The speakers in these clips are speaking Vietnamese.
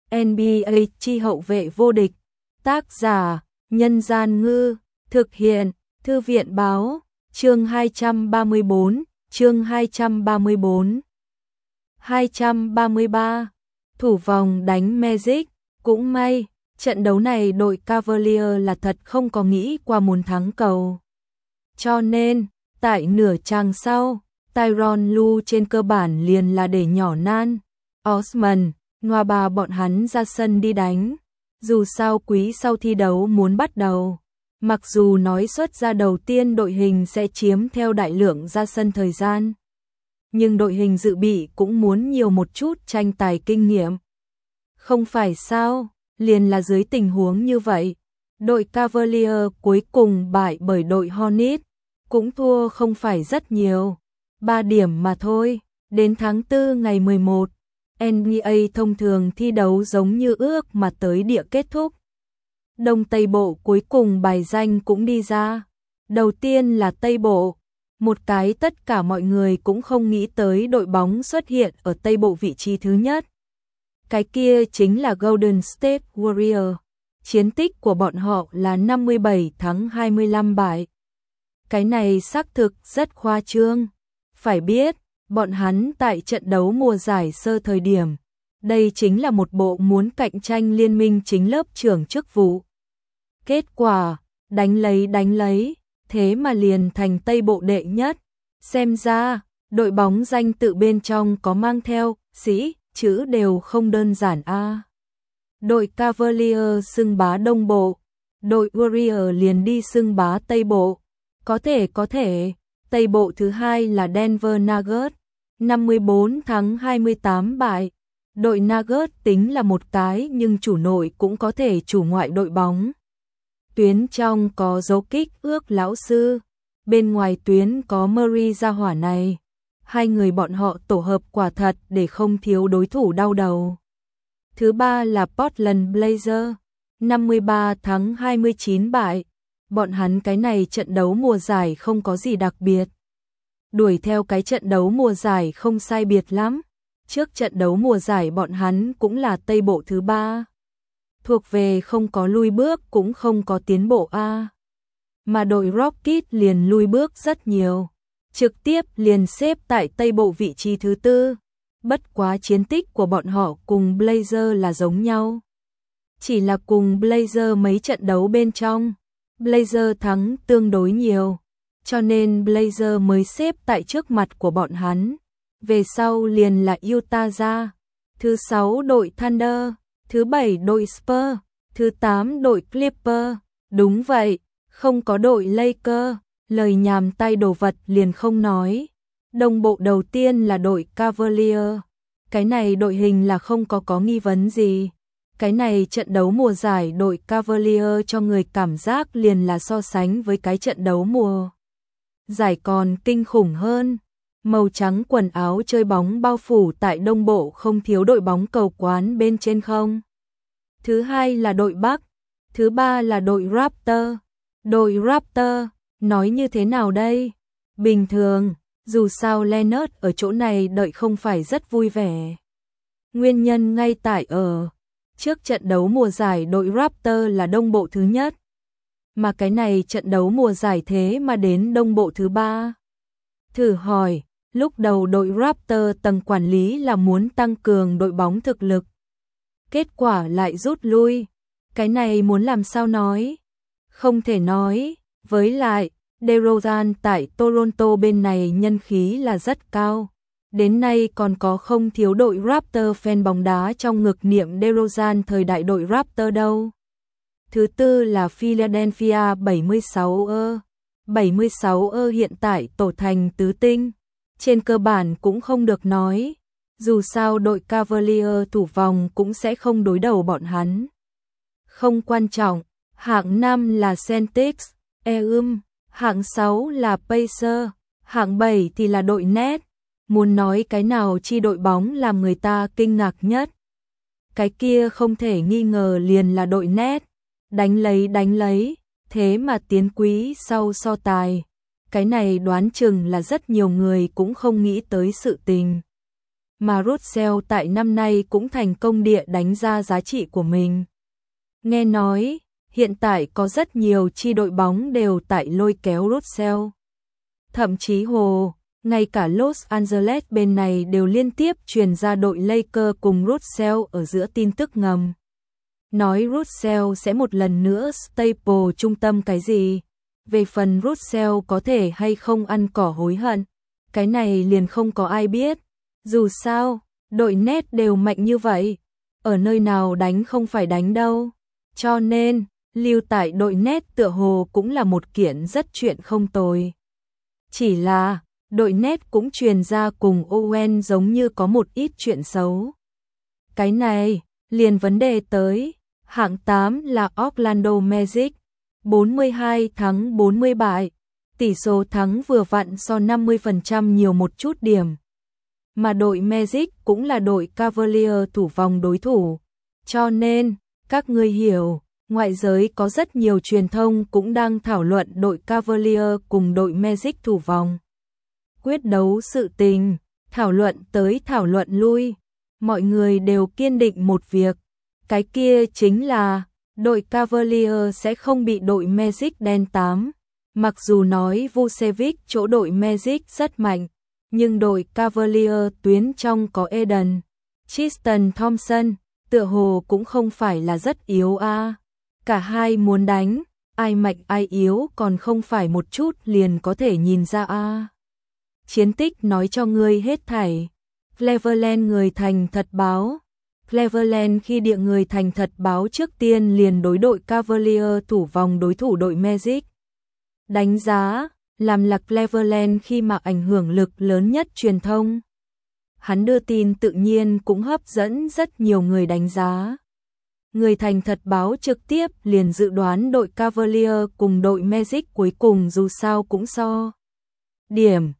NBA chi hậu vệ vô địch. Tác giả: Nhân Gian Ngư. Thực hiện: Thư viện Báo. Chương 234. Chương 234. 233. Thủ vòng đánh Magic. Cũng may, trận đấu này đội Cavalier là thật không có nghĩ qua muốn thắng cầu. Cho nên, tại nửa chàng sau, Tyronn Lue trên cơ bản liền là để nhỏ nan Osman, Nwaba bọn hắn ra sân đi đánh. Dù sao quý sau thi đấu muốn bắt đầu. Mặc dù nói xuất ra đầu tiên đội hình sẽ chiếm theo đại lượng ra sân thời gian, nhưng đội hình dự bị cũng muốn nhiều một chút tranh tài kinh nghiệm. Không phải sao, liền là dưới tình huống như vậy, đội Cavalier cuối cùng bại bởi đội Hornets, cũng thua không phải rất nhiều, 3 điểm mà thôi. Đến tháng 4 ngày 11, NBA thông thường thi đấu giống như ước mà tới địa kết thúc. Đông Tây Bộ cuối cùng bài danh cũng đi ra. Đầu tiên là Tây Bộ, một cái tất cả mọi người cũng không nghĩ tới đội bóng xuất hiện ở Tây Bộ vị trí thứ nhất. Cái kia chính là Golden State Warriors. Chiến tích của bọn họ là 57-25 bại. Cái này xác thực rất khoa trương. Phải biết, bọn hắn tại trận đấu mùa giải sơ thời điểm, đây chính là một bộ muốn cạnh tranh liên minh chính lớp trưởng chức vụ. Kết quả, đánh lấy, thế mà liền thành Tây Bộ đệ nhất. Xem ra, đội bóng danh tự bên trong có mang theo sĩ chữ đều không đơn giản a. Đội Cavalier xưng bá Đông Bộ, đội Warrior liền đi xưng bá Tây Bộ. Có thể, Tây Bộ thứ hai là Denver Nuggets, 54-28 bại. Đội Nuggets tính là một cái nhưng chủ nội cũng có thể chủ ngoại đội bóng. Tuyến trong có dấu kích ước lão sư, bên ngoài tuyến có Murray gia hỏa này. Hai người bọn họ tổ hợp quả thật để không thiếu đối thủ đau đầu. Thứ ba là Portland Blazers, 53-29 bại. Bọn hắn cái này trận đấu mùa giải không có gì đặc biệt. Đuổi theo cái trận đấu mùa giải không sai biệt lắm. Trước trận đấu mùa giải bọn hắn cũng là Tây Bộ thứ ba. Thuộc về không có lui bước cũng không có tiến bộ a. Mà đội Rockets liền lui bước rất nhiều, trực tiếp liền xếp tại Tây Bộ vị trí thứ tư. Bất quá chiến tích của bọn họ cùng Blazer là giống nhau. Chỉ là cùng Blazer mấy trận đấu bên trong, Blazer thắng tương đối nhiều, cho nên Blazer mới xếp tại trước mặt của bọn hắn. Về sau liền là Utah Jazz, thứ 6 đội Thunder, thứ 7 đội Spurs, thứ 8 đội Clippers. Đúng vậy, không có đội Lakers, lời nhàm tay đồ vật liền không nói. Đông Bộ đầu tiên là đội Cavalier. Cái này đội hình là không có nghi vấn gì. Cái này trận đấu mùa giải đội Cavalier cho người cảm giác liền là so sánh với cái trận đấu mùa giải còn kinh khủng hơn. Màu trắng quần áo chơi bóng bao phủ tại Đông Bộ không thiếu đội bóng cầu quán bên trên không. Thứ hai là đội Bắc, thứ ba là đội Raptor. Đội Raptor, nói như thế nào đây? Bình thường, dù sao Leonard ở chỗ này đợi không phải rất vui vẻ. Nguyên nhân ngay tại ở trước trận đấu mùa giải đội Raptor là Đông Bộ thứ nhất. Mà cái này trận đấu mùa giải thế mà đến Đông Bộ thứ ba. Thử hỏi, lúc đầu đội Raptor tầng quản lý là muốn tăng cường đội bóng thực lực. Kết quả lại rút lui. Cái này muốn làm sao nói? Không thể nói. Với lại, DeRozan tại Toronto bên này nhân khí là rất cao. Đến nay còn có không thiếu đội Raptor fan bóng đá trong ngực niệm DeRozan thời đại đội Raptor đâu. Thứ tư là Philadelphia 76ers. 76ers hiện tại tổ thành tứ tinh. Trên cơ bản cũng không được nói. Dù sao đội Cavalier thủ vòng cũng sẽ không đối đầu bọn hắn. Không quan trọng. Hạng 5 là Celtics, hạng 6 là Pacers, hạng 7 thì là đội Nets. Muốn nói cái nào chi đội bóng làm người ta kinh ngạc nhất? Cái kia không thể nghi ngờ liền là đội Nets. Đánh lấy, thế mà tiến quý sau so tài. Cái này đoán chừng là rất nhiều người cũng không nghĩ tới sự tình. mà Russell tại năm nay cũng thành công địa đánh ra giá trị của mình. Nghe nói, hiện tại có rất nhiều chi đội bóng đều tại lôi kéo Russell. Thậm chí ngay cả Los Angeles bên này đều liên tiếp truyền ra đội Lakers cùng Russell ở giữa tin tức ngầm. Nói Russell sẽ một lần nữa staple trung tâm cái gì. Về phần Russell có thể hay không ăn cỏ hối hận, cái này liền không có ai biết. Dù sao, đội Nets đều mạnh như vậy, ở nơi nào đánh không phải đánh đâu. Cho nên, lưu tại đội Nets tựa hồ cũng là một kiện rất chuyện không tồi. Chỉ là, đội Nets cũng truyền ra cùng Owen giống như có một ít chuyện xấu. Cái này, liền vấn đề tới, hạng 8 là Orlando Magic, 42 thắng 40 bại, tỷ số thắng vừa vặn so 50% nhiều một chút điểm. Mà đội Magic cũng là đội Cavaliers thủ vòng đối thủ, cho nên, các ngươi hiểu, ngoại giới có rất nhiều truyền thông cũng đang thảo luận đội Cavaliers cùng đội Magic thủ vòng. Quyết đấu sự tình, thảo luận tới thảo luận lui, mọi người đều kiên định một việc, cái kia chính là đội Cavaliers sẽ không bị đội Magic đen tám. Mặc dù nói Vucevic chỗ đội Magic rất mạnh, nhưng đội Cavaliers tuyến trong có Eden, Tristan Thompson, tựa hồ cũng không phải là rất yếu a. Cả hai muốn đánh, ai mạnh ai yếu còn không phải một chút liền có thể nhìn ra a. Chiến tích nói cho ngươi hết thảy. Cleveland người thành thật báo. Cleveland khi địa người thành thật báo trước tiên liền đối đội Cavaliers thủ vòng đối thủ đội Magic. Đánh giá, làm là Cleveland khi mà ảnh hưởng lực lớn nhất truyền thông. Hắn đưa tin tự nhiên cũng hấp dẫn rất nhiều người đánh giá. Người thành thật báo trực tiếp liền dự đoán đội Cavaliers cùng đội Magic cuối cùng dù sao cũng so. Điểm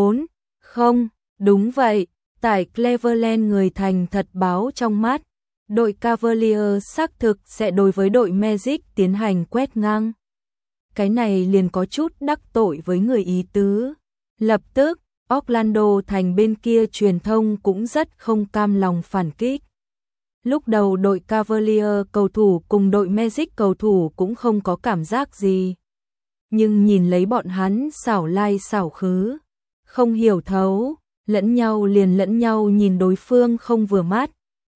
4-0, đúng vậy, tại Cleveland người thành thật báo trong mắt, đội Cavaliers xác thực sẽ đối với đội Magic tiến hành quét ngang. Cái này liền có chút đắc tội với người ý tứ. Lập tức, Orlando thành bên kia truyền thông cũng rất không cam lòng phản kích. Lúc đầu đội Cavaliers cầu thủ cùng đội Magic cầu thủ cũng không có cảm giác gì. Nhưng nhìn lấy bọn hắn xảo lai xảo khứ, không hiểu thấu, lẫn nhau nhìn đối phương không vừa mắt.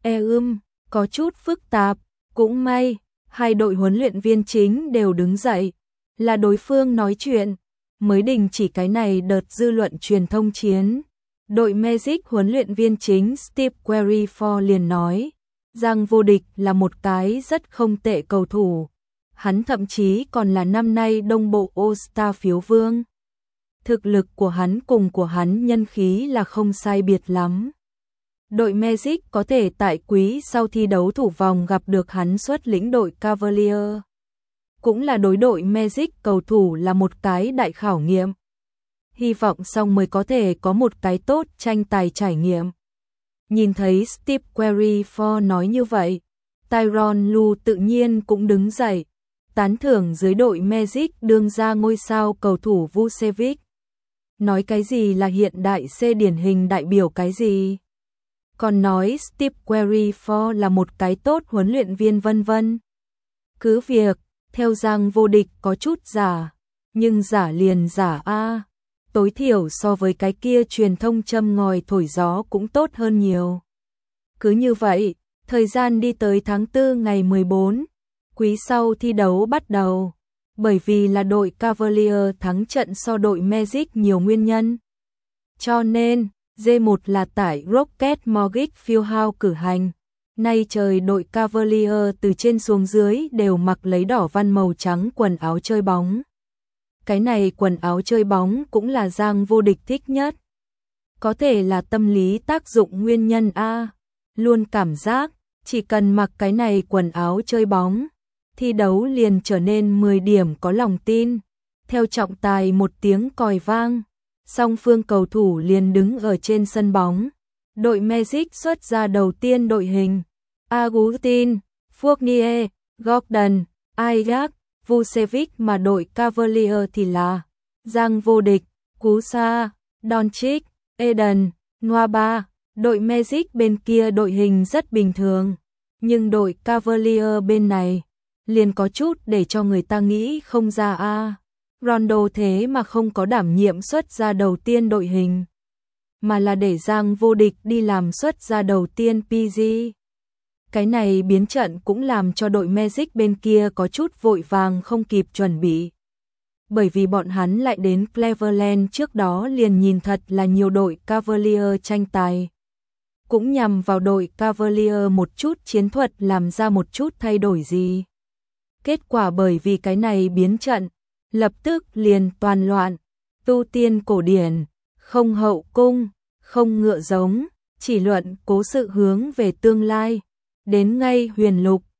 Có chút phức tạp, cũng may, hai đội huấn luyện viên chính đều đứng dậy, là đối phương nói chuyện, mới đình chỉ cái này đợt dư luận truyền thông chiến. Đội Magic huấn luyện viên chính Steve Querrey liền nói, rằng vô địch là một cái rất không tệ cầu thủ. Hắn thậm chí còn là năm nay Đông Bộ All-Star phiếu vương. Thực lực của hắn cùng của hắn nhân khí là không sai biệt lắm. Đội Magic có thể tại quý sau thi đấu thủ vòng gặp được hắn xuất lĩnh đội Cavaliers. Cũng là đối đội Magic cầu thủ là một cái đại khảo nghiệm. Hy vọng xong mới có thể có một cái tốt tranh tài trải nghiệm. Nhìn thấy Steve Querrey nói như vậy, Tyronn Lue tự nhiên cũng đứng dậy, tán thưởng dưới đội Magic đương ra ngôi sao cầu thủ Vucevic. Nói cái gì là hiện đại C điển hình đại biểu cái gì. Còn nói Steve Querrey là một cái tốt huấn luyện viên vân vân. Cứ việc, theo rằng vô địch có chút giả, nhưng giả liền giả a. Tối thiểu so với cái kia truyền thông châm ngòi thổi gió cũng tốt hơn nhiều. Cứ như vậy, thời gian đi tới tháng 4 ngày 14, quý sau thi đấu bắt đầu. Bởi vì là đội Cavaliers thắng trận so đội Magic nhiều nguyên nhân. Cho nên, G1 là tại Rocket Mortgage Fieldhouse cử hành. Nay trời đội Cavaliers từ trên xuống dưới đều mặc lấy đỏ văn màu trắng quần áo chơi bóng. Cái này quần áo chơi bóng cũng là Giang vô địch thích nhất. Có thể là tâm lý tác dụng nguyên nhân a. Luôn cảm giác, chỉ cần mặc cái này quần áo chơi bóng, thi đấu liền trở nên 10 điểm có lòng tin. Theo trọng tài một tiếng còi vang, song phương cầu thủ liền đứng ở trên sân bóng. Đội Magic xuất ra đầu tiên đội hình. Agustin, Fournier, Gordon, Isaac, Vucevic mà đội Cavaliers thì là Giang vô địch, Kusa, Doncic, Eden, Nwaba, Đội Magic bên kia đội hình rất bình thường, nhưng đội Cavalier bên này liền có chút để cho người ta nghĩ không ra a. Rondo thế mà không có đảm nhiệm xuất ra đầu tiên đội hình, mà là để Giang Vô Địch đi làm xuất ra đầu tiên PG. Cái này biến trận cũng làm cho đội Magic bên kia có chút vội vàng không kịp chuẩn bị. Bởi vì bọn hắn lại đến Cleveland trước đó liền nhìn thật là nhiều đội Cavalier tranh tài. Cũng nhằm vào đội Cavalier một chút chiến thuật làm ra một chút thay đổi gì. Kết quả bởi vì cái này biến trận, lập tức liền toàn loạn, tu tiên cổ điển, không hậu cung, không ngựa giống, chỉ luận cố sự hướng về tương lai, đến ngay huyền lục,